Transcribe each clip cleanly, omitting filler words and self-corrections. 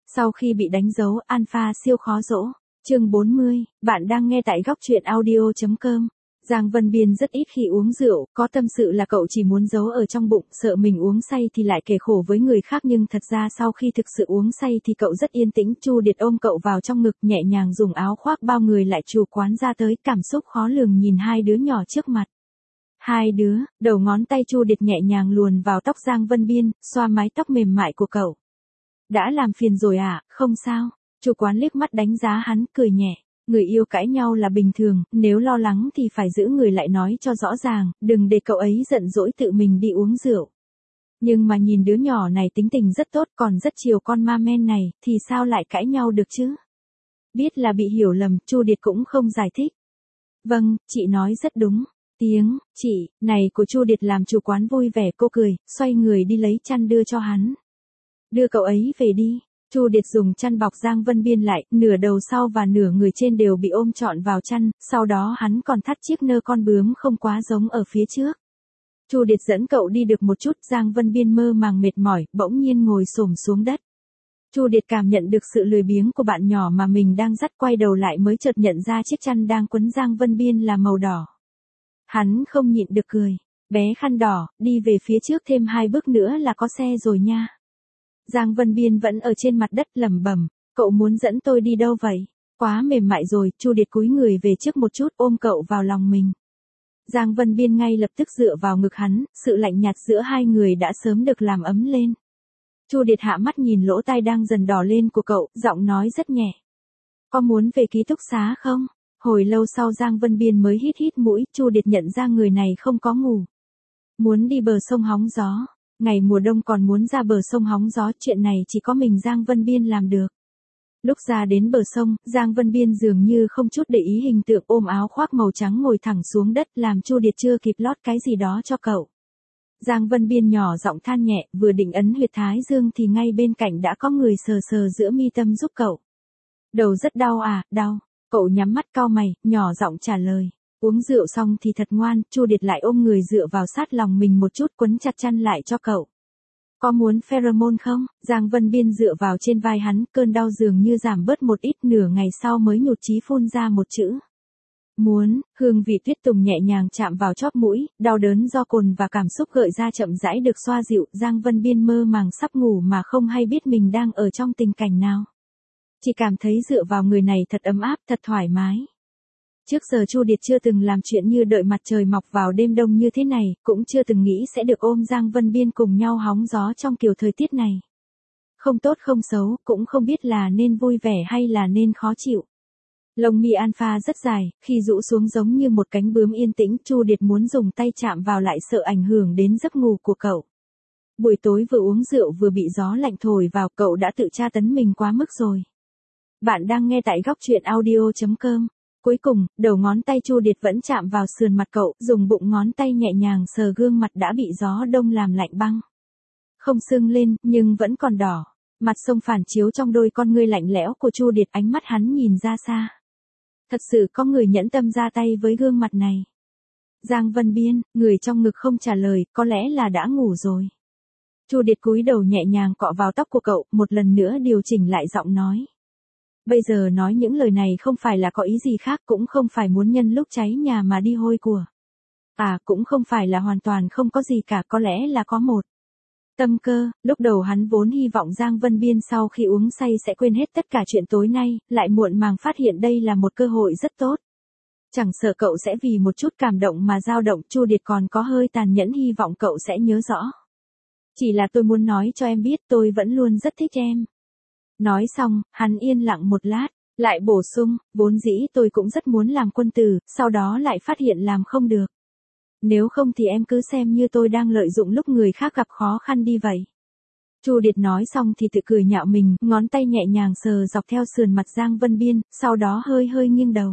Sau khi bị đánh dấu, Alpha siêu khó dỗ. Chương 40, bạn đang nghe tại góc truyện audio.com. Giang Vân Biên rất ít khi uống rượu, có tâm sự là cậu chỉ muốn giấu ở trong bụng, sợ mình uống say thì lại kể khổ với người khác, nhưng thật ra sau khi thực sự uống say thì cậu rất yên tĩnh. Chu Điệt ôm cậu vào trong ngực, nhẹ nhàng dùng áo khoác bao người lại chủ quán ra tới, cảm xúc khó lường nhìn hai đứa nhỏ trước mặt. Hai đứa, đầu ngón tay Chu Điệt nhẹ nhàng luồn vào tóc Giang Vân Biên, xoa mái tóc mềm mại của cậu. Đã làm phiền rồi à, không sao. Chủ quán liếc mắt đánh giá hắn, cười nhẹ. Người yêu cãi nhau là bình thường, nếu lo lắng thì phải giữ người lại nói cho rõ ràng, đừng để cậu ấy giận dỗi tự mình đi uống rượu. Nhưng mà nhìn đứa nhỏ này tính tình rất tốt, còn rất chiều con ma men này, thì sao lại cãi nhau được chứ? Biết là bị hiểu lầm, Chu Điệt cũng không giải thích. Vâng, chị nói rất đúng. Tiếng chị này của Chu Điệt làm chủ quán vui vẻ, cô cười, xoay người đi lấy chăn đưa cho hắn. Đưa cậu ấy về đi. Chu Điệt dùng chăn bọc Giang Vân Biên lại, nửa đầu sau và nửa người trên đều bị ôm trọn vào chăn, sau đó hắn còn thắt chiếc nơ con bướm không quá giống ở phía trước. Chu Điệt dẫn cậu đi được một chút, Giang Vân Biên mơ màng mệt mỏi, bỗng nhiên ngồi xổm xuống đất. Chu Điệt cảm nhận được sự lười biếng của bạn nhỏ mà mình đang dắt, quay đầu lại mới chợt nhận ra chiếc chăn đang quấn Giang Vân Biên là màu đỏ. Hắn không nhịn được cười. Bé khăn đỏ, đi về phía trước thêm 2 bước nữa là có xe rồi nha. Giang Vân Biên vẫn ở trên mặt đất lẩm bẩm, cậu muốn dẫn tôi đi đâu vậy? Quá mềm mại rồi. Chu Điệt cúi người về trước một chút, ôm cậu vào lòng mình. Giang Vân Biên ngay lập tức dựa vào ngực hắn, sự lạnh nhạt giữa hai người đã sớm được làm ấm lên. Chu Điệt hạ mắt nhìn lỗ tai đang dần đỏ lên của cậu, giọng nói rất nhẹ. Có muốn về ký túc xá không? Hồi lâu sau Giang Vân Biên mới hít hít mũi, Chu Điệt nhận ra người này không có ngủ. Muốn đi bờ sông hóng gió. Ngày mùa đông còn muốn ra bờ sông hóng gió, chuyện này chỉ có mình Giang Vân Biên làm được. Lúc ra đến bờ sông, Giang Vân Biên dường như không chút để ý hình tượng ôm áo khoác màu trắng ngồi thẳng xuống đất, làm Chu Điệt chưa kịp lót cái gì đó cho cậu. Giang Vân Biên nhỏ giọng than nhẹ, vừa định ấn huyệt thái dương thì ngay bên cạnh đã có người sờ sờ giữa mi tâm giúp cậu. Đầu rất đau à? Đau. Cậu nhắm mắt cau mày, nhỏ giọng trả lời. Uống rượu xong thì thật ngoan. Chu Điệt lại ôm người dựa vào sát lòng mình một chút, quấn chặt chăn lại cho cậu. Có muốn pheromone không? Giang Vân Biên dựa vào trên vai hắn, cơn đau dường như giảm bớt một ít, nửa ngày sau mới nhụt chí phun ra một chữ. Muốn. Hương vị tuyết tùng nhẹ nhàng chạm vào chóp mũi, đau đớn do cồn và cảm xúc gợi ra chậm rãi được xoa dịu. Giang Vân Biên mơ màng sắp ngủ mà không hay biết mình đang ở trong tình cảnh nào. Chỉ cảm thấy dựa vào người này thật ấm áp, thật thoải mái. Trước giờ Chu Điệt chưa từng làm chuyện như đợi mặt trời mọc vào đêm đông như thế này, cũng chưa từng nghĩ sẽ được ôm Giang Vân Biên cùng nhau hóng gió trong kiểu thời tiết này. Không tốt không xấu, cũng không biết là nên vui vẻ hay là nên khó chịu. Lông mi Alpha rất dài, khi rũ xuống giống như một cánh bướm yên tĩnh. Chu Điệt muốn dùng tay chạm vào lại sợ ảnh hưởng đến giấc ngủ của cậu. Buổi tối vừa uống rượu vừa bị gió lạnh thổi vào, cậu đã tự tra tấn mình quá mức rồi. Bạn đang nghe tại góc truyện audio.com. Cuối cùng, đầu ngón tay Chu Điệt vẫn chạm vào sườn mặt cậu, dùng bụng ngón tay nhẹ nhàng sờ gương mặt đã bị gió đông làm lạnh băng. Không sưng lên, nhưng vẫn còn đỏ. Mặt sông phản chiếu trong đôi con ngươi lạnh lẽo của Chu Điệt, ánh mắt hắn nhìn ra xa. Thật sự có người nhẫn tâm ra tay với gương mặt này. Giang Vân Biên, người trong ngực không trả lời, có lẽ là đã ngủ rồi. Chu Điệt cúi đầu nhẹ nhàng cọ vào tóc của cậu, một lần nữa điều chỉnh lại giọng nói. Bây giờ nói những lời này không phải là có ý gì khác, cũng không phải muốn nhân lúc cháy nhà mà đi hôi của. Cũng không phải là hoàn toàn không có gì cả, có lẽ là có một tâm cơ. Lúc đầu hắn vốn hy vọng Giang Vân Biên sau khi uống say sẽ quên hết tất cả chuyện tối nay, lại muộn màng phát hiện đây là một cơ hội rất tốt. Chẳng sợ cậu sẽ vì một chút cảm động mà dao động, Chu Điệt còn có hơi tàn nhẫn hy vọng cậu sẽ nhớ rõ. Chỉ là tôi muốn nói cho em biết tôi vẫn luôn rất thích em. Nói xong, hắn yên lặng một lát, lại bổ sung, vốn dĩ tôi cũng rất muốn làm quân tử, sau đó lại phát hiện làm không được. Nếu không thì em cứ xem như tôi đang lợi dụng lúc người khác gặp khó khăn đi vậy. Chu Điệt nói xong thì tự cười nhạo mình, ngón tay nhẹ nhàng sờ dọc theo sườn mặt Giang Vân Biên, sau đó hơi hơi nghiêng đầu.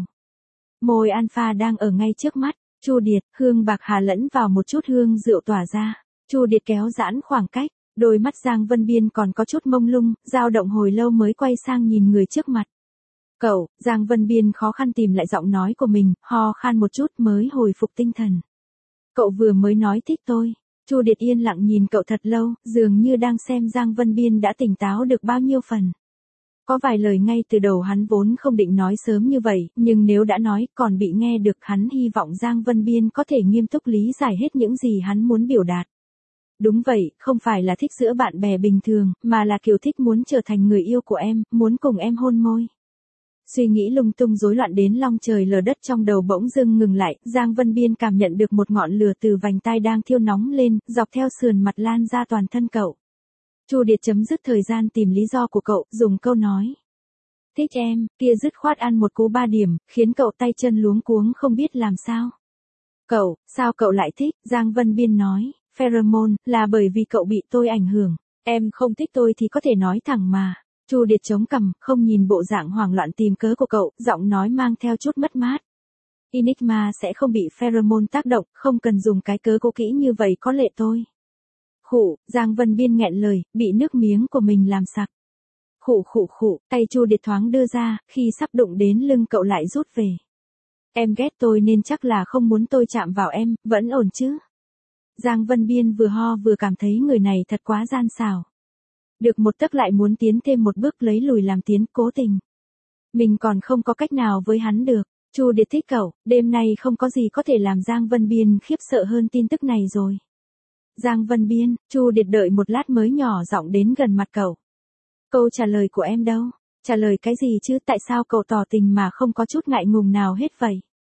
Môi Alpha đang ở ngay trước mắt, Chu Điệt, hương bạc hà lẫn vào một chút hương rượu tỏa ra. Chu Điệt kéo giãn khoảng cách. Đôi mắt Giang Vân Biên còn có chút mông lung, dao động hồi lâu mới quay sang nhìn người trước mặt. Cậu, Giang Vân Biên khó khăn tìm lại giọng nói của mình, ho khan một chút mới hồi phục tinh thần. Cậu vừa mới nói thích tôi. Chu Điệt yên lặng nhìn cậu thật lâu, dường như đang xem Giang Vân Biên đã tỉnh táo được bao nhiêu phần. Có vài lời ngay từ đầu hắn vốn không định nói sớm như vậy, nhưng nếu đã nói còn bị nghe được hắn hy vọng Giang Vân Biên có thể nghiêm túc lý giải hết những gì hắn muốn biểu đạt. Đúng vậy, không phải là thích giữa bạn bè bình thường, mà là kiểu thích muốn trở thành người yêu của em, muốn cùng em hôn môi. Suy nghĩ lung tung rối loạn đến long trời lở đất trong đầu bỗng dưng ngừng lại, Giang Vân Biên cảm nhận được một ngọn lửa từ vành tai đang thiêu nóng lên, dọc theo sườn mặt lan ra toàn thân cậu. Chu Điệt chấm dứt thời gian tìm lý do của cậu, dùng câu nói. Thích em, kia dứt khoát ăn một cú 3 điểm, khiến cậu tay chân luống cuống không biết làm sao. Cậu, sao cậu lại thích, Giang Vân Biên nói, pheromone, là bởi vì cậu bị tôi ảnh hưởng, em không thích tôi thì có thể nói thẳng mà. Chu Điệt chống cằm, không nhìn bộ dạng hoảng loạn tìm cớ của cậu, giọng nói mang theo chút mất mát. Enigma sẽ không bị pheromone tác động, không cần dùng cái cớ cố kỹ như vậy có lệ tôi. Khụ, Giang Vân Biên nghẹn lời, bị nước miếng của mình làm sặc. Khụ, tay Chu Điệt thoáng đưa ra, khi sắp đụng đến lưng cậu lại rút về. Em ghét tôi nên chắc là không muốn tôi chạm vào em, vẫn ổn chứ. Giang Vân Biên vừa ho vừa cảm thấy người này thật quá gian xảo. Được một tấc lại muốn tiến thêm một bước lấy lùi làm tiến, cố tình. Mình còn không có cách nào với hắn được. Chu Điệt thích cậu, đêm nay không có gì có thể làm Giang Vân Biên khiếp sợ hơn tin tức này rồi. Giang Vân Biên, Chu Điệt đợi một lát mới nhỏ giọng đến gần mặt cậu. Câu trả lời của em đâu? Trả lời cái gì chứ, tại sao cậu tỏ tình mà không có chút ngại ngùng nào hết vậy?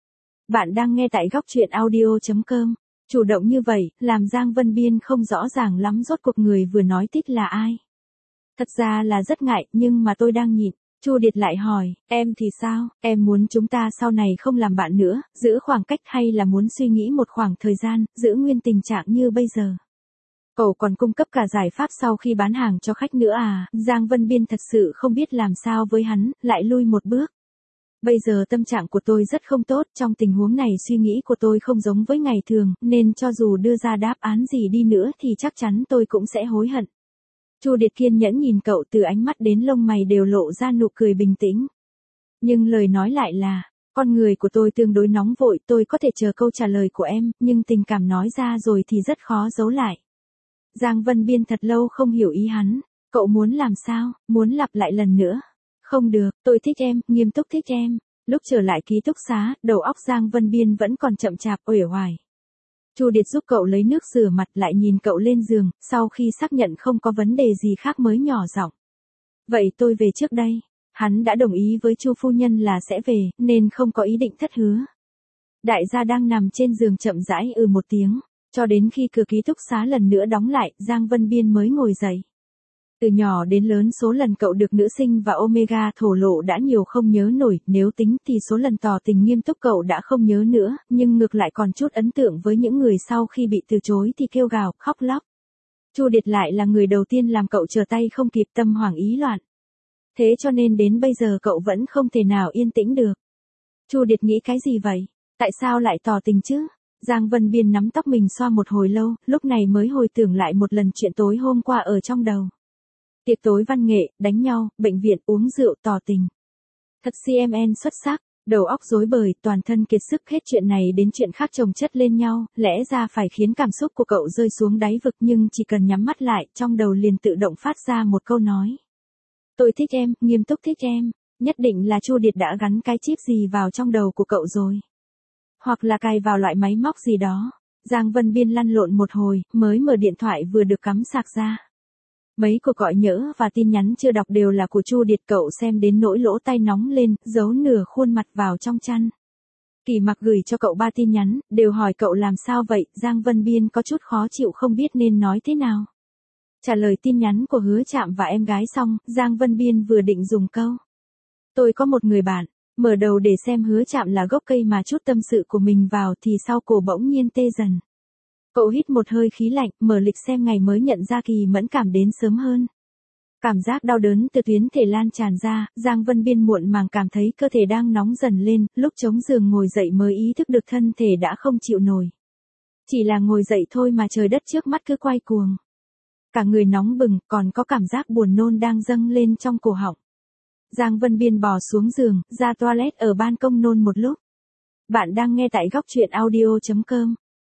Bạn đang nghe tại góc truyện audio.com. Chủ động như vậy, làm Giang Vân Biên không rõ ràng lắm rốt cuộc người vừa nói thích là ai. Thật ra là rất ngại, nhưng mà tôi đang nhịn. Chu Điệt lại hỏi, em thì sao, em muốn chúng ta sau này không làm bạn nữa, giữ khoảng cách hay là muốn suy nghĩ một khoảng thời gian, giữ nguyên tình trạng như bây giờ. Cậu còn cung cấp cả giải pháp sau khi bán hàng cho khách nữa à, Giang Vân Biên thật sự không biết làm sao với hắn, lại lui một bước. Bây giờ tâm trạng của tôi rất không tốt, trong tình huống này suy nghĩ của tôi không giống với ngày thường, nên cho dù đưa ra đáp án gì đi nữa thì chắc chắn tôi cũng sẽ hối hận. Chu Điệt kiên nhẫn nhìn cậu, từ ánh mắt đến lông mày đều lộ ra nụ cười bình tĩnh. Nhưng lời nói lại là, con người của tôi tương đối nóng vội, tôi có thể chờ câu trả lời của em, nhưng tình cảm nói ra rồi thì rất khó giấu lại. Giang Vân Biên thật lâu không hiểu ý hắn, cậu muốn làm sao, muốn lặp lại lần nữa. Không được, tôi thích em, nghiêm túc thích em. Lúc trở lại ký túc xá, đầu óc Giang Vân Biên vẫn còn chậm chạp, uể oải. Chu Điệt giúp cậu lấy nước rửa mặt, lại nhìn cậu lên giường, sau khi xác nhận không có vấn đề gì khác mới nhỏ giọng. Vậy tôi về trước đây. Hắn đã đồng ý với Chu phu nhân là sẽ về, nên không có ý định thất hứa. Đại gia đang nằm trên giường chậm rãi một tiếng, cho đến khi cửa ký túc xá lần nữa đóng lại, Giang Vân Biên mới ngồi dậy. Từ nhỏ đến lớn số lần cậu được nữ sinh và Omega thổ lộ đã nhiều không nhớ nổi, nếu tính thì số lần tỏ tình nghiêm túc cậu đã không nhớ nữa, nhưng ngược lại còn chút ấn tượng với những người sau khi bị từ chối thì kêu gào, khóc lóc. Chu Điệt lại là người đầu tiên làm cậu trở tay không kịp, tâm hoảng ý loạn. Thế cho nên đến bây giờ cậu vẫn không thể nào yên tĩnh được. Chu Điệt nghĩ cái gì vậy? Tại sao lại tỏ tình chứ? Giang Vân Biên nắm tóc mình xoa một hồi lâu, lúc này mới hồi tưởng lại một lần chuyện tối hôm qua ở trong đầu. Tiệc tối văn nghệ, đánh nhau, bệnh viện, uống rượu, tỏ tình. Thật CMN xuất sắc, đầu óc rối bời, toàn thân kiệt sức, hết chuyện này đến chuyện khác chồng chất lên nhau, lẽ ra phải khiến cảm xúc của cậu rơi xuống đáy vực, nhưng chỉ cần nhắm mắt lại, trong đầu liền tự động phát ra một câu nói. Tôi thích em, nghiêm túc thích em. Nhất định là Chu Điệt đã gắn cái chip gì vào trong đầu của cậu rồi. Hoặc là cài vào loại máy móc gì đó. Giang Vân Biên lăn lộn một hồi, mới mở điện thoại vừa được cắm sạc ra. Mấy cuộc gọi nhỡ và tin nhắn chưa đọc đều là của Chu Điệt, cậu xem đến nỗi lỗ tai nóng lên, giấu nửa khuôn mặt vào trong chăn. Kỳ Mặc gửi cho cậu 3 tin nhắn, đều hỏi cậu làm sao vậy, Giang Vân Biên có chút khó chịu không biết nên nói thế nào. Trả lời tin nhắn của Hứa Trạm và em gái xong, Giang Vân Biên vừa định dùng câu. Tôi có một người bạn, mở đầu để xem Hứa Trạm là gốc cây mà chút tâm sự của mình vào thì sau cổ bỗng nhiên tê dần. Cậu hít một hơi khí lạnh, mở lịch xem ngày mới nhận ra Kỳ mẫn cảm đến sớm hơn. Cảm giác đau đớn từ tuyến thể lan tràn ra, Giang Vân Biên muộn màng cảm thấy cơ thể đang nóng dần lên, lúc chống giường ngồi dậy mới ý thức được thân thể đã không chịu nổi. Chỉ là ngồi dậy thôi mà trời đất trước mắt cứ quay cuồng. Cả người nóng bừng, còn có cảm giác buồn nôn đang dâng lên trong cổ họng. Giang Vân Biên bò xuống giường, ra toilet ở ban công nôn một lúc. Bạn đang nghe tại góc truyện audio.com.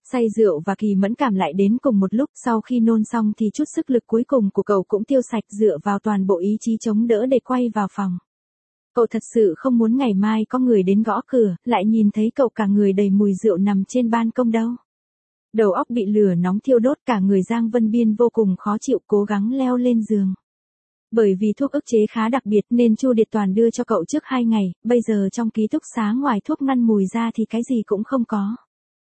Say rượu và kỳ mẫn cảm lại đến cùng một lúc, sau khi nôn xong thì chút sức lực cuối cùng của cậu cũng tiêu sạch, dựa vào toàn bộ ý chí chống đỡ để quay vào phòng. Cậu thật sự không muốn ngày mai có người đến gõ cửa, lại nhìn thấy cậu cả người đầy mùi rượu nằm trên ban công đâu. Đầu óc bị lửa nóng thiêu đốt, cả người Giang Vân Biên vô cùng khó chịu, cố gắng leo lên giường. Bởi vì thuốc ức chế khá đặc biệt nên Chu Điệt Toàn đưa cho cậu trước 2 ngày, bây giờ trong ký túc xá ngoài thuốc ngăn mùi ra thì cái gì cũng không có.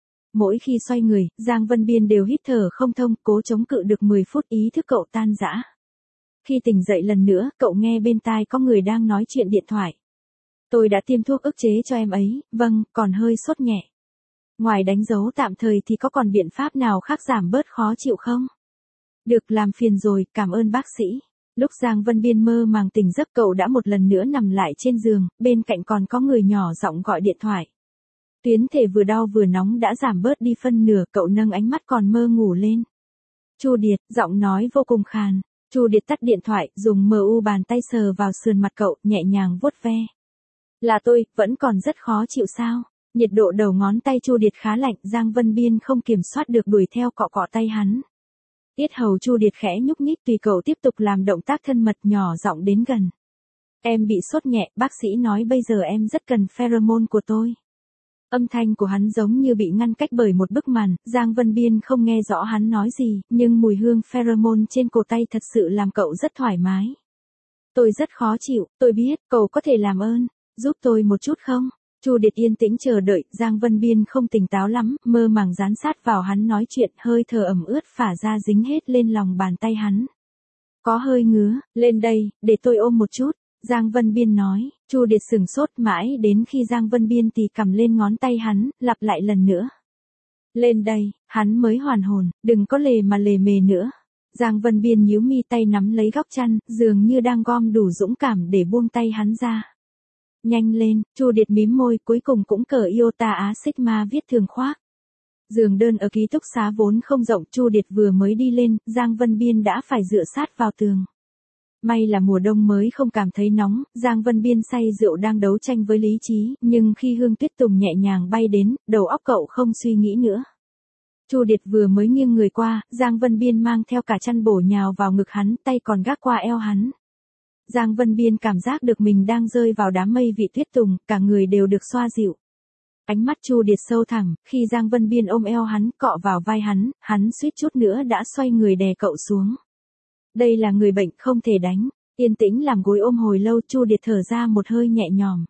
Mỗi khi xoay người, Giang Vân Biên đều hít thở không thông, cố chống cự được 10 phút ý thức cậu tan rã. Khi tỉnh dậy lần nữa, cậu nghe bên tai có người đang nói chuyện điện thoại. Tôi đã tiêm thuốc ức chế cho em ấy, vâng, còn hơi sốt nhẹ. Ngoài đánh dấu tạm thời thì có còn biện pháp nào khác giảm bớt khó chịu không? Được, làm phiền rồi, cảm ơn bác sĩ. Lúc Giang Vân Biên mơ màng tỉnh giấc, cậu đã một lần nữa nằm lại trên giường, bên cạnh còn có người nhỏ giọng gọi điện thoại. Tuyến thể vừa đau vừa nóng đã giảm bớt đi phân nửa, cậu nâng ánh mắt còn mơ ngủ lên. Chu Điệt, giọng nói vô cùng khàn. Chu Điệt tắt điện thoại, dùng mu bàn tay sờ vào sườn mặt cậu, nhẹ nhàng vuốt ve. Là tôi, vẫn còn rất khó chịu sao? Nhiệt độ đầu ngón tay Chu Điệt khá lạnh, Giang Vân Biên không kiểm soát được đuổi theo cọ cọ tay hắn. Yết hầu Chu Điệt khẽ nhúc nhích, tùy cậu tiếp tục làm động tác thân mật, nhỏ giọng đến gần. Em bị sốt nhẹ, bác sĩ nói bây giờ em rất cần pheromone của tôi. Âm thanh của hắn giống như bị ngăn cách bởi một bức màn, Giang Vân Biên không nghe rõ hắn nói gì, nhưng mùi hương pheromone trên cổ tay thật sự làm cậu rất thoải mái. Tôi rất khó chịu, tôi biết, cậu có thể làm ơn, giúp tôi một chút không? Chu Điệt yên tĩnh chờ đợi, Giang Vân Biên không tỉnh táo lắm, mơ màng dán sát vào hắn nói chuyện, hơi thở ẩm ướt phả ra dính hết lên lòng bàn tay hắn. Có hơi ngứa, lên đây, để tôi ôm một chút. Giang Vân Biên nói, Chu Điệt sửng sốt mãi đến khi Giang Vân Biên tì cầm lên ngón tay hắn, lặp lại lần nữa. Lên đây, hắn mới hoàn hồn, đừng có lề mà lề mề nữa. Giang Vân Biên nhíu mi, tay nắm lấy góc chăn, dường như đang gom đủ dũng cảm để buông tay hắn ra. Nhanh lên, Chu Điệt mím môi, cuối cùng cũng cởi iota á sigma viết thường khoác. Giường đơn ở ký túc xá vốn không rộng, Chu Điệt vừa mới đi lên, Giang Vân Biên đã phải dựa sát vào tường. May là mùa đông mới không cảm thấy nóng, Giang Vân Biên say rượu đang đấu tranh với lý trí, nhưng khi hương tuyết tùng nhẹ nhàng bay đến, đầu óc cậu không suy nghĩ nữa. Chu Điệt vừa mới nghiêng người qua, Giang Vân Biên mang theo cả chăn bổ nhào vào ngực hắn, tay còn gác qua eo hắn. Giang Vân Biên cảm giác được mình đang rơi vào đám mây vị tuyết tùng, cả người đều được xoa dịu. Ánh mắt Chu Điệt sâu thẳm, khi Giang Vân Biên ôm eo hắn, cọ vào vai hắn suýt chút nữa đã xoay người đè cậu xuống. Đây là người bệnh, không thể đánh. Yên tĩnh làm gối ôm hồi lâu, Chu Điệt thở ra một hơi nhẹ nhõm.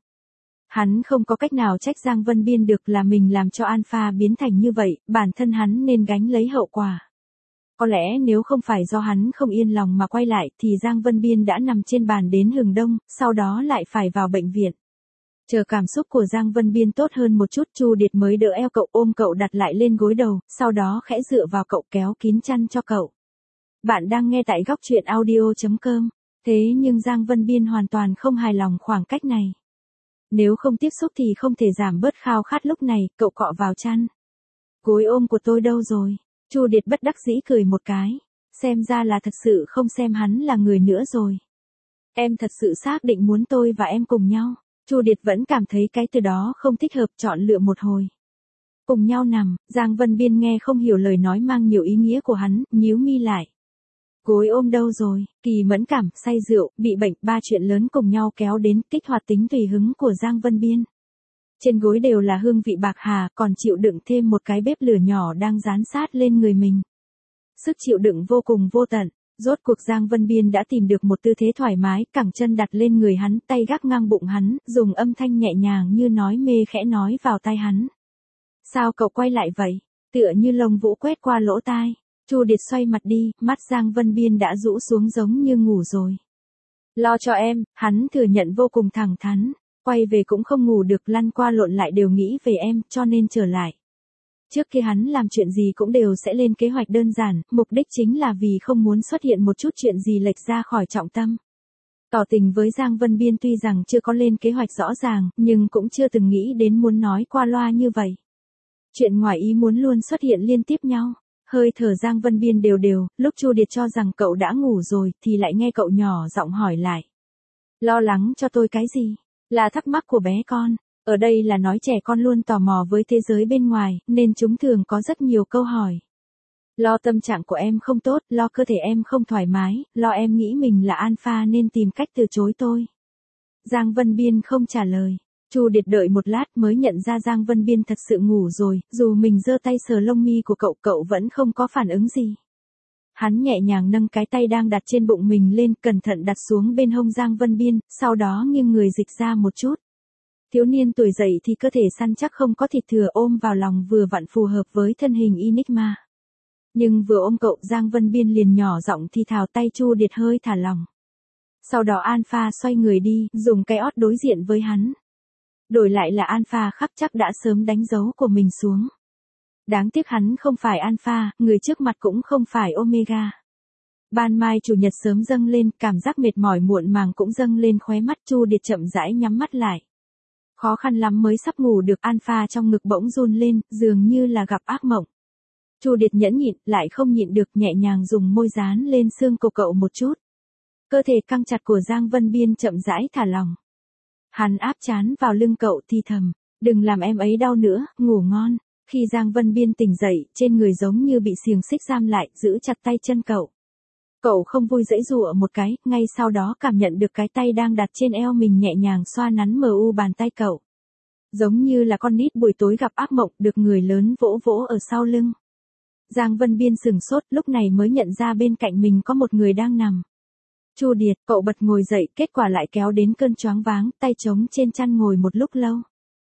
Hắn không có cách nào trách Giang Vân Biên được, là mình làm cho Alpha biến thành như vậy, bản thân hắn nên gánh lấy hậu quả. Có lẽ nếu không phải do hắn không yên lòng mà quay lại thì Giang Vân Biên đã nằm trên bàn đến hừng đông, sau đó lại phải vào bệnh viện. Chờ cảm xúc của Giang Vân Biên tốt hơn một chút, Chu Điệt mới đỡ eo cậu, ôm cậu đặt lại lên gối đầu, sau đó khẽ dựa vào cậu, kéo kín chăn cho cậu. Bạn đang nghe tại góc truyện audio.com. Thế nhưng Giang Vân Biên hoàn toàn không hài lòng khoảng cách này. Nếu không tiếp xúc thì không thể giảm bớt khao khát lúc này, cậu cọ vào chăn. Gối ôm của tôi đâu rồi? Chu Điệt bất đắc dĩ cười một cái. Xem ra là thật sự không xem hắn là người nữa rồi. Em thật sự xác định muốn tôi và em cùng nhau. Chu Điệt vẫn cảm thấy cái từ đó không thích hợp, chọn lựa một hồi. Cùng nhau nằm, Giang Vân Biên nghe không hiểu lời nói mang nhiều ý nghĩa của hắn, nhíu mi lại. Gối ôm đâu rồi? Kỳ mẫn cảm, say rượu, bị bệnh, 3 chuyện lớn cùng nhau kéo đến, kích hoạt tính tùy hứng của Giang Vân Biên. Trên gối đều là hương vị bạc hà, còn chịu đựng thêm một cái bếp lửa nhỏ đang dán sát lên người mình. Sức chịu đựng vô cùng vô tận. Rốt cuộc Giang Vân Biên đã tìm được một tư thế thoải mái, cẳng chân đặt lên người hắn, tay gác ngang bụng hắn, dùng âm thanh nhẹ nhàng như nói mê khẽ nói vào tai hắn. Sao cậu quay lại vậy? Tựa như lông vũ quét qua lỗ tai. Chu Điệt xoay mặt đi, mắt Giang Vân Biên đã rũ xuống giống như ngủ rồi. Lo cho em, hắn thừa nhận vô cùng thẳng thắn. Quay về cũng không ngủ được, lăn qua lộn lại đều nghĩ về em, cho nên trở lại. Trước khi hắn làm chuyện gì cũng đều sẽ lên kế hoạch đơn giản, mục đích chính là vì không muốn xuất hiện một chút chuyện gì lệch ra khỏi trọng tâm. Tỏ tình với Giang Vân Biên tuy rằng chưa có lên kế hoạch rõ ràng, nhưng cũng chưa từng nghĩ đến muốn nói qua loa như vậy. Chuyện ngoài ý muốn luôn xuất hiện liên tiếp nhau. Hơi thở Giang Vân Biên đều đều, lúc Chu Điệt cho rằng cậu đã ngủ rồi thì lại nghe cậu nhỏ giọng hỏi lại. Lo lắng cho tôi cái gì? Là thắc mắc của bé con. Ở đây là nói trẻ con luôn tò mò với thế giới bên ngoài, nên chúng thường có rất nhiều câu hỏi. Lo tâm trạng của em không tốt, lo cơ thể em không thoải mái, lo em nghĩ mình là alpha nên tìm cách từ chối tôi. Giang Vân Biên không trả lời. Chu Điệt đợi một lát mới nhận ra Giang Vân Biên thật sự ngủ rồi, dù mình giơ tay sờ lông mi của cậu, cậu vẫn không có phản ứng gì. Hắn nhẹ nhàng nâng cái tay đang đặt trên bụng mình lên, cẩn thận đặt xuống bên hông Giang Vân Biên, sau đó nghiêng người dịch ra một chút. Thiếu niên tuổi dậy thì cơ thể săn chắc không có thịt thừa, ôm vào lòng vừa vặn phù hợp với thân hình Enigma. Nhưng vừa ôm cậu, Giang Vân Biên liền nhỏ giọng thì thào, tay Chu Điệt hơi thả lỏng. Sau đó Alpha xoay người đi, dùng cái ót đối diện với hắn. Đổi lại là Alpha khắc chắc đã sớm đánh dấu của mình xuống. Đáng tiếc hắn không phải Alpha, người trước mặt cũng không phải Omega. Ban mai chủ nhật sớm dâng lên, cảm giác mệt mỏi muộn màng cũng dâng lên khóe mắt. Chu Điệt chậm rãi nhắm mắt lại. Khó khăn lắm mới sắp ngủ được, Alpha trong ngực bỗng run lên, dường như là gặp ác mộng. Chu Điệt nhẫn nhịn, lại không nhịn được, nhẹ nhàng dùng môi dán lên xương cổ cậu một chút. Cơ thể căng chặt của Giang Vân Biên chậm rãi thả lỏng. Hắn áp trán vào lưng cậu thì thầm, đừng làm em ấy đau nữa, ngủ ngon. Khi Giang Vân Biên tỉnh dậy, trên người giống như bị xiềng xích giam lại, giữ chặt tay chân cậu. Cậu không vui giãy giụa một cái, ngay sau đó cảm nhận được cái tay đang đặt trên eo mình nhẹ nhàng xoa nắn mờ u bàn tay cậu. Giống như là con nít buổi tối gặp ác mộng, được người lớn vỗ vỗ ở sau lưng. Giang Vân Biên sừng sốt, lúc này mới nhận ra bên cạnh mình có một người đang nằm. Chu Điệt, cậu bật ngồi dậy, kết quả lại kéo đến cơn choáng váng, tay trống trên chăn ngồi một lúc lâu.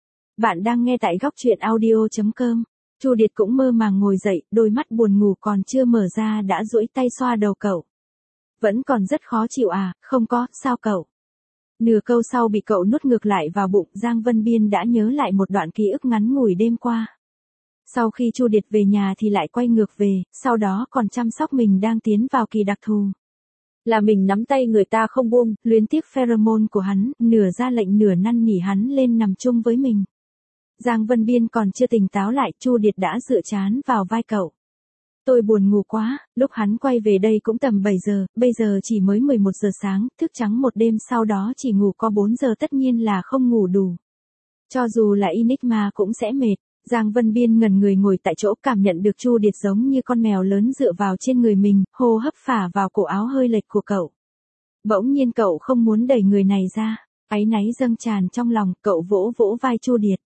Bạn đang nghe tại góc truyện audio.com. Chu Điệt cũng mơ màng ngồi dậy, đôi mắt buồn ngủ còn chưa mở ra đã duỗi tay xoa đầu cậu. Vẫn còn rất khó chịu à? Không có, sao cậu? Nửa câu sau bị cậu nuốt ngược lại vào bụng, Giang Vân Biên đã nhớ lại một đoạn ký ức ngắn ngủi đêm qua. Sau khi Chu Điệt về nhà thì lại quay ngược về, sau đó còn chăm sóc mình đang tiến vào kỳ đặc thù. Là mình nắm tay người ta không buông, luyến tiếc pheromone của hắn, nửa ra lệnh nửa năn nỉ hắn lên nằm chung với mình. Giang Vân Biên còn chưa tỉnh táo lại, Chu Điệt đã dựa trán vào vai cậu. Tôi buồn ngủ quá, lúc hắn quay về đây cũng tầm 7 giờ, bây giờ chỉ mới 11 giờ sáng, thức trắng một đêm sau đó chỉ ngủ có 4 giờ, tất nhiên là không ngủ đủ. Cho dù là Enigma cũng sẽ mệt. Giang Vân Biên ngẩn người ngồi tại chỗ, cảm nhận được Chu Điệt giống như con mèo lớn dựa vào trên người mình, hô hấp phả vào cổ áo hơi lệch của cậu. Bỗng nhiên cậu không muốn đẩy người này ra, áy náy dâng tràn trong lòng, cậu vỗ vỗ vai Chu Điệt.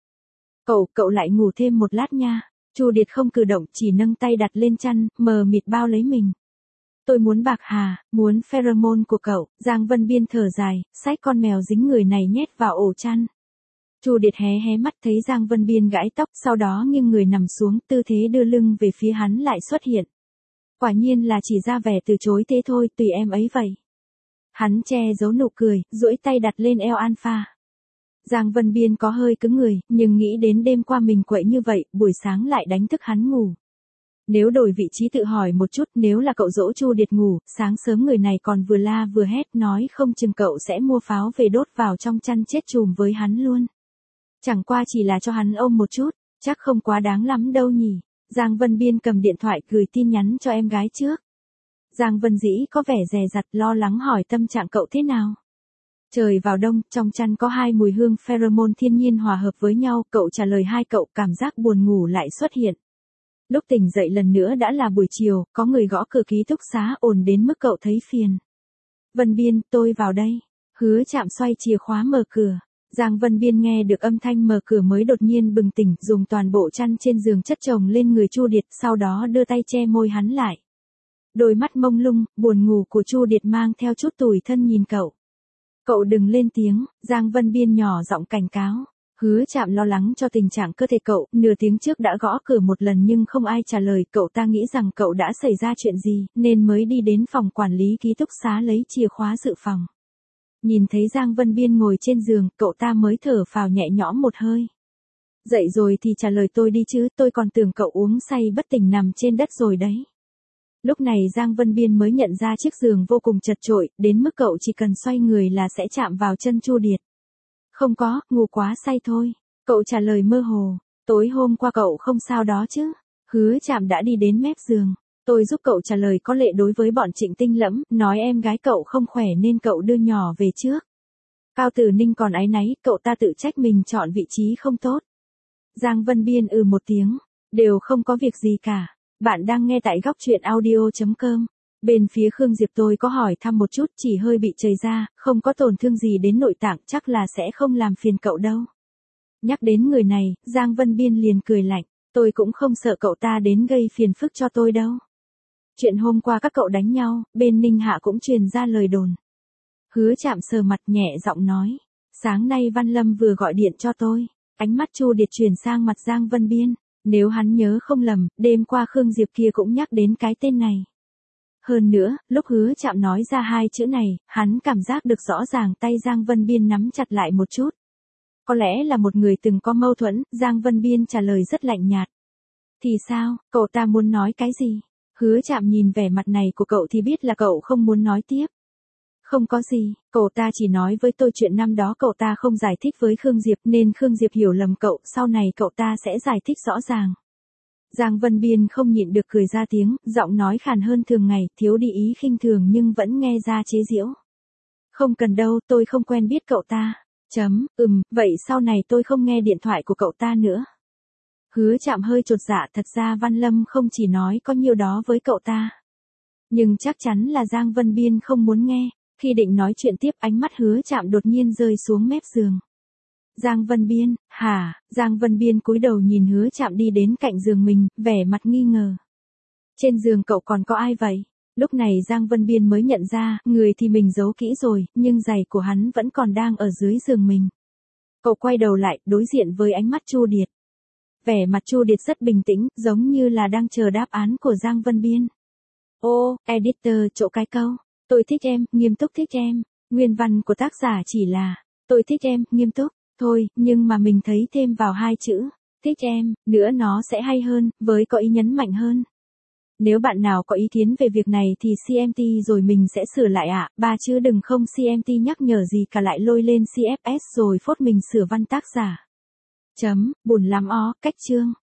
Cậu lại ngủ thêm một lát nha. Chu Điệt không cử động, chỉ nâng tay đặt lên chăn, mờ mịt bao lấy mình. Tôi muốn bạc hà, muốn pheromone của cậu. Giang Vân Biên thở dài, xách con mèo dính người này nhét vào ổ chăn. Chu Điệt hé hé mắt thấy Giang Vân Biên gãi tóc, sau đó nghiêng người nằm xuống, tư thế đưa lưng về phía hắn lại xuất hiện. Quả nhiên là chỉ ra vẻ từ chối thế thôi, tùy em ấy vậy. Hắn che giấu nụ cười, duỗi tay đặt lên eo Alpha. Giang Vân Biên có hơi cứng người, nhưng nghĩ đến đêm qua mình quậy như vậy, buổi sáng lại đánh thức hắn ngủ. Nếu đổi vị trí tự hỏi một chút, nếu là cậu dỗ Chu Điệt ngủ, sáng sớm người này còn vừa la vừa hét, nói không chừng cậu sẽ mua pháo về đốt vào trong chăn chết chùm với hắn luôn. Chẳng qua chỉ là cho hắn ôm một chút, chắc không quá đáng lắm đâu nhỉ. Giang Vân Biên cầm điện thoại gửi tin nhắn cho em gái trước. Giang Vân Dĩ có vẻ dè dặt lo lắng hỏi tâm trạng cậu thế nào. Trời vào đông, trong chăn có hai mùi hương pheromone thiên nhiên hòa hợp với nhau, cậu trả lời hai cậu, cảm giác buồn ngủ lại xuất hiện. Lúc tỉnh dậy lần nữa đã là buổi chiều, có người gõ cửa ký túc xá ồn đến mức cậu thấy phiền. Vân Biên, tôi vào đây. Hứa Trạm xoay chìa khóa mở cửa. Giang Vân Biên nghe được âm thanh mở cửa mới đột nhiên bừng tỉnh, dùng toàn bộ chăn trên giường chất chồng lên người Chu Điệt, sau đó đưa tay che môi hắn lại. Đôi mắt mông lung, buồn ngủ của Chu Điệt mang theo chút tủi thân nhìn cậu. Cậu đừng lên tiếng, Giang Vân Biên nhỏ giọng cảnh cáo. Hứa Trạm lo lắng cho tình trạng cơ thể cậu, nửa tiếng trước đã gõ cửa một lần nhưng không ai trả lời, cậu ta nghĩ rằng cậu đã xảy ra chuyện gì, nên mới đi đến phòng quản lý ký túc xá lấy chìa khóa dự phòng. Nhìn thấy Giang Vân Biên ngồi trên giường, cậu ta mới thở phào nhẹ nhõm một hơi. Dậy rồi thì trả lời tôi đi chứ, tôi còn tưởng cậu uống say bất tỉnh nằm trên đất rồi đấy. Lúc này Giang Vân Biên mới nhận ra chiếc giường vô cùng chật chội, đến mức cậu chỉ cần xoay người là sẽ chạm vào chân Chu Điệt. Không có, ngủ quá say thôi. Cậu trả lời mơ hồ. Tối hôm qua cậu không sao đó chứ. Hứa Trạm đã đi đến mép giường. Tôi giúp cậu trả lời có lệ đối với bọn Trịnh Tinh Lẫm, nói em gái cậu không khỏe nên cậu đưa nhỏ về trước. Cao Tử Ninh còn áy náy, cậu ta tự trách mình chọn vị trí không tốt. Giang Vân Biên một tiếng, đều không có việc gì cả. Bạn đang nghe tại góc truyện audio.com. Bên phía Khương Diệp tôi có hỏi thăm một chút, chỉ hơi bị chảy ra, không có tổn thương gì đến nội tạng, chắc là sẽ không làm phiền cậu đâu. Nhắc đến người này, Giang Vân Biên liền cười lạnh, tôi cũng không sợ cậu ta đến gây phiền phức cho tôi đâu. Chuyện hôm qua các cậu đánh nhau, bên Ninh Hạ cũng truyền ra lời đồn. Hứa Trạm sờ mặt nhẹ giọng nói, sáng nay Văn Lâm vừa gọi điện cho tôi. Ánh mắt Chu Điệt chuyển sang mặt Giang Vân Biên, nếu hắn nhớ không lầm, đêm qua Khương Diệp kia cũng nhắc đến cái tên này. Hơn nữa, lúc Hứa Trạm nói ra hai chữ này, hắn cảm giác được rõ ràng tay Giang Vân Biên nắm chặt lại một chút. Có lẽ là một người từng có mâu thuẫn, Giang Vân Biên trả lời rất lạnh nhạt. Thì sao, cậu ta muốn nói cái gì? Hứa Trạm nhìn vẻ mặt này của cậu thì biết là cậu không muốn nói tiếp. Không có gì, cậu ta chỉ nói với tôi chuyện năm đó cậu ta không giải thích với Khương Diệp nên Khương Diệp hiểu lầm cậu, sau này cậu ta sẽ giải thích rõ ràng. Giang Vân Biên không nhịn được cười ra tiếng, giọng nói khàn hơn thường ngày, thiếu đi ý khinh thường nhưng vẫn nghe ra chế giễu. Không cần đâu, tôi không quen biết cậu ta. Vậy sau này tôi không nghe điện thoại của cậu ta nữa. Hứa Trạm hơi chột dạ, thật ra Văn Lâm không chỉ nói có nhiều đó với cậu ta. Nhưng chắc chắn là Giang Vân Biên không muốn nghe. Khi định nói chuyện tiếp, ánh mắt Hứa Trạm đột nhiên rơi xuống mép giường. Giang Vân Biên, hả? Giang Vân Biên cúi đầu nhìn Hứa Trạm đi đến cạnh giường mình, vẻ mặt nghi ngờ. Trên giường cậu còn có ai vậy? Lúc này Giang Vân Biên mới nhận ra, người thì mình giấu kỹ rồi, nhưng giày của hắn vẫn còn đang ở dưới giường mình. Cậu quay đầu lại, đối diện với ánh mắt Chu Điệt. Vẻ mặt Chu Điệt rất bình tĩnh, giống như là đang chờ đáp án của Giang Vân Biên. Ô, editor, chỗ cái câu. Tôi thích em, nghiêm túc thích em. Nguyên văn của tác giả chỉ là, tôi thích em, nghiêm túc. Thôi, nhưng mà mình thấy thêm vào hai chữ, thích em, nữa nó sẽ hay hơn, với có ý nhấn mạnh hơn. Nếu bạn nào có ý kiến về việc này thì CMT rồi mình sẽ sửa lại ạ. Ba chứ đừng không CMT nhắc nhở gì cả lại lôi lên CFS rồi phốt mình sửa văn tác giả. Buồn lắm ó, cách chương.